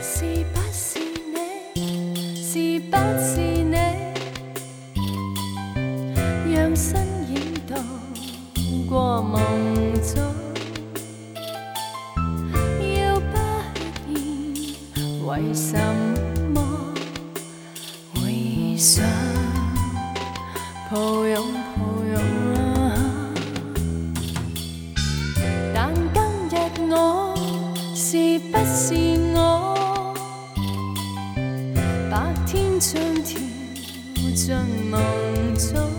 是不是你？是不是你？讓身影渡過夢中，要不然為什麼會想抱擁抱擁啊？但今日我是不是我？白天像跳進夢中，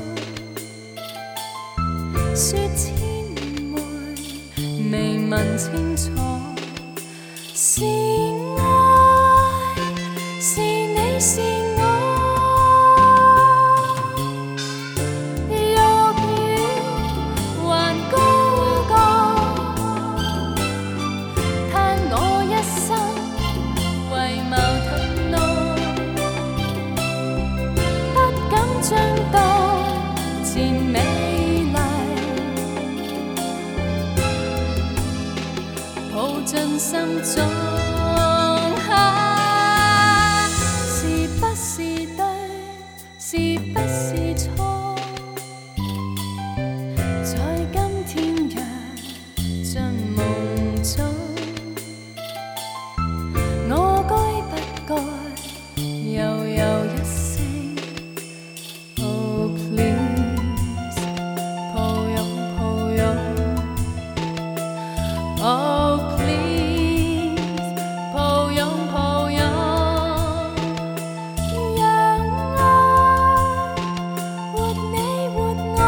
說千回未問清楚，是愛是你是我。若雨還高過，嘆我一生為矛盾路，不敢將當前美麗抱進心中。是不是對？是不是錯？在今天躍進夢中，我該不該悠悠一聲 Oh please 抱擁抱擁 Oh please 抱擁抱擁，讓愛活你活我。